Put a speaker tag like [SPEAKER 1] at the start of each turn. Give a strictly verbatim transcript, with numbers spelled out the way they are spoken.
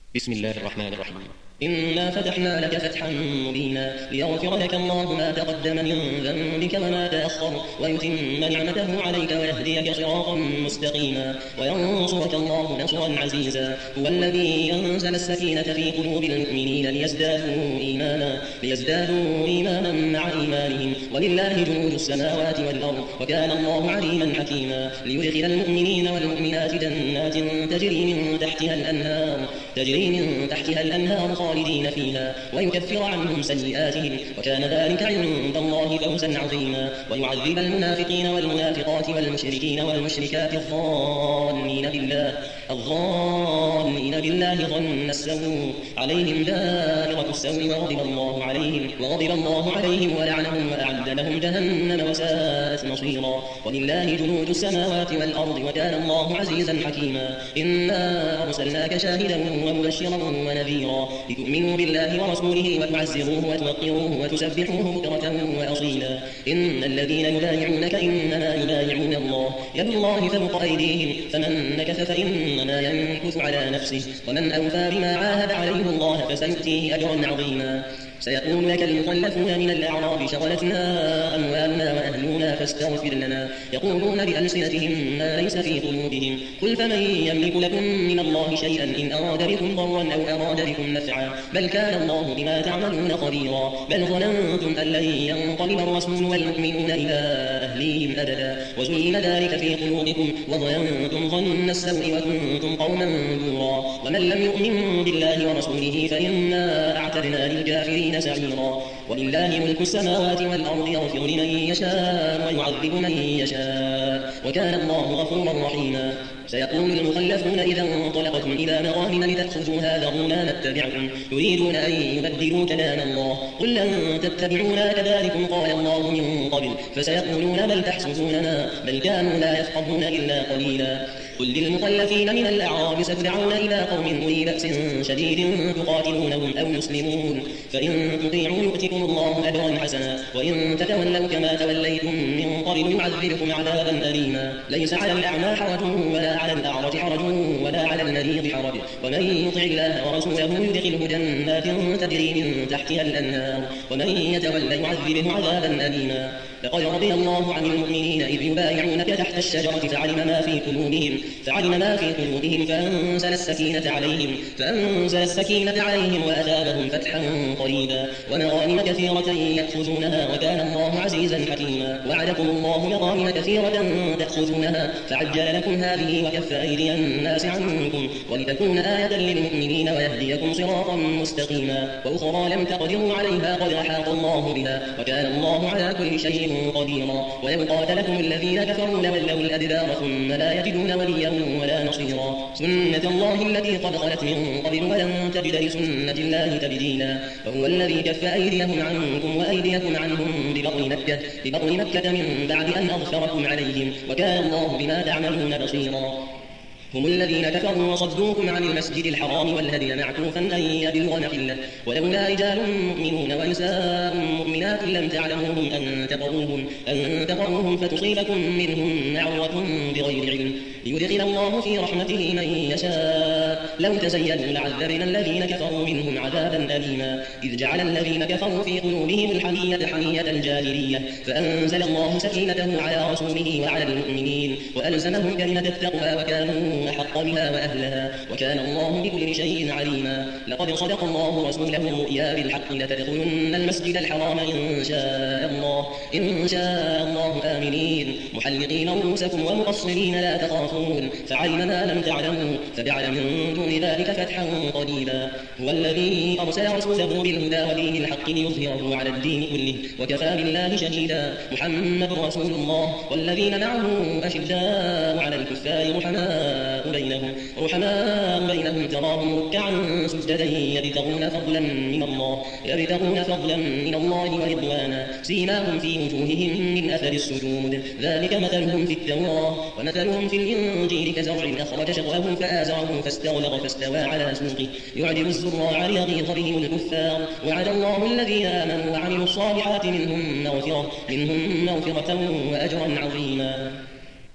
[SPEAKER 1] بسم الله الرحمن الرحيم.
[SPEAKER 2] إنا فتحنا لك فتحا مبينا ليغفر لك الله ما تقدم من ذنبك وما تأخر ويتم نعمته عليك ويهديك صراطا مستقيما وينصرك الله نصرا عزيزا. هو الذي أنزل السكينة في قلوب المؤمنين ليزدادوا إيمانا ليزدادوا إيمانا مع إيمانهم ولله جنود السماوات والأرض وكان الله عليما حكيما. ليدخل المؤمنين والمؤمنات جنات تجري من تحتها الأنهار تجري من تحتها الأنهار خالدين فيها ويكفر عنهم سيئاتهم وكان ذلك عند الله فوزا عظيما. ويعذب المنافقين والمنافقات والمشركين والمشركات الظانين بالله الظانين بالله ظن السوء عليهم دائرة السوء وغضب الله عليهم وغضب الله عليهم ولعنهم وأعد لهم جهنم وساءت مصيرا. ولله جنود السماوات والأرض وكان الله عزيزا حكيما. إنا أرسلناك شاهدا ومبشرا ونذيرا لتؤمنوا بالله ورسوله وتعزروه وتوقروه وتسبحوه بكرة وأصيلا. إن الذين يبايعونك إنما يبايعون الله يد الله فوق أيديهم فمن نكث فإنما ينكث على نفسه ومن أوفى بما عاهد عليه الله فسيؤتيه أجرا عظيما. سيقول لك المخلفون من الأعراب شغلتنا أموالنا وأهلنا فاستغفر لنا يقولون بألسنتهم ما ليس في قلوبهم قل فمن يملك لكم من الله شيئا إن أراد بكم ضرا أو أراد بكم نفعا بل كان الله بما تعملون خبيرا. بل ظننتم أن لن ينقلب الرسول والمؤمنون إلى أهليهم أبدا وزين ذلك في قلوبكم وظننتم ظن السوء وكنتم قوما بورا. ومن لم يؤمن بالله ورسوله فإنا أعتدنا للكافرين سعيرا. ولله ملك السماوات والأرض يغفر لمن يشاء ويعذب من يشاء وكان الله غفورا رحيما. سيقول المخلفون إذا انطلقتم إلى مغانم لتأخذوها ذرونا نتبعكم يريدون أن يبدلوا كلام الله قل لن تتبعونا كذلكم قال الله من قبل فسيقولون بل تحسدوننا بل كانوا لا يفقهون إلا قليلا. قل للمخلفين من الأعراب ستدعون إلى قوم أولي بأس شديد تقاتلونهم أو يسلمون فإن تطيعوا يؤتكم الله أجرا حسنا وإن تتولوا كما توليتم من قبل يعذبكم عذابا أليما. ليس على الأعمى حرج ولا على الأعرج حرج ولا على المريض حرج ومن يطع الله ورسوله يدخله جنات تجري من تحتها الأنهار ومن يتولى يعذبه عذابا أليما. لقد رضي الله عن المؤمنين إذ يبايعونك تحت الشجرة فعلم ما في قلوبهم فعلم ما في قلوبهم فأنزل السكينة عليهم فأنزل السكينة عليهم وأثابهم فتحا قريبا ومغانم كثيرة يأخذونها وكان الله عزيزا حكيما. وعدكم الله مغانم كثيرة تأخذونها فعجل لكم هذه وكف أيدي الناس عنكم ولتكون آية للمؤمنين ويهديكم صراطا مستقيما. وأخرى لم تقدروا عليها قد أحاط الله بها وكان الله على كل شيء قديرا. ولو قاتلكم الذين كفروا لولوا الأدبار ثم لا يجدون وليا ولا نصيرا. سنة الله التي قد خلت من قبل ولن تجد لسنة الله تبديلا. وهو الذي كف أيديهم عنكم وأيديكم عنهم ببطن مكة ببطن مكة من بعد أن أظفركم عليهم وكان الله بما تعملون بصيرا. هم الذين كفروا وصدوكم عن المسجد الحرام والهدي معكوفا أن يبلغ محله ولولا رجال مؤمنون ونساء مؤمنات لم تعلموهم أن تقروهم أن تقروهم فتصيبكم منهم معرة بغير علم ليدخل الله في رحمته من يشاء. لو تزينوا لعذبنا الذين كفروا منهم عذابا أليما. إذ جعل الذين كفروا في قلوبهم الحمية حمية الجاهلية فأنزل الله سكينته على رسوله وعلى المؤمنين وألزمهم كلمة التقوى وكانوا أحق بها وأهلها وكان الله بكل شيء عليما. لقد صدق الله رسوله الرؤيا بالحق لتدخلن المسجد الحرام إن شاء الله إن شاء الله آمنين محلقين رؤوسكم ومقصرين لا تخافون فعلم ما لم تعلموا فجعل من دون ذلك فتحا قريبا. هو الذي أرسل رسوله بالهدى ودين الحق ليظهره على الدين كله وكفى بالله شهيدا. محمد رسول الله والذين معه أشداء على الكفار رحماء بينهم رحماء بينهم تراهم ركعا سجدا يبتغون فضلا من الله يبتغون فضلا من الله ورضوانا سيماهم في وجوههم من أثر السجود ذلك مثلهم في التوراة ومثلهم في الإنجيل كزرع أخرج شطأه فآزره فاستغلظ فاستوى على سوقه يعجب الزراع ليغيظ بهم الكفار. وعد الله الذين آمنوا وعملوا الصالحات منهم مغفرة منهم مغفرة وأجرا عظيما.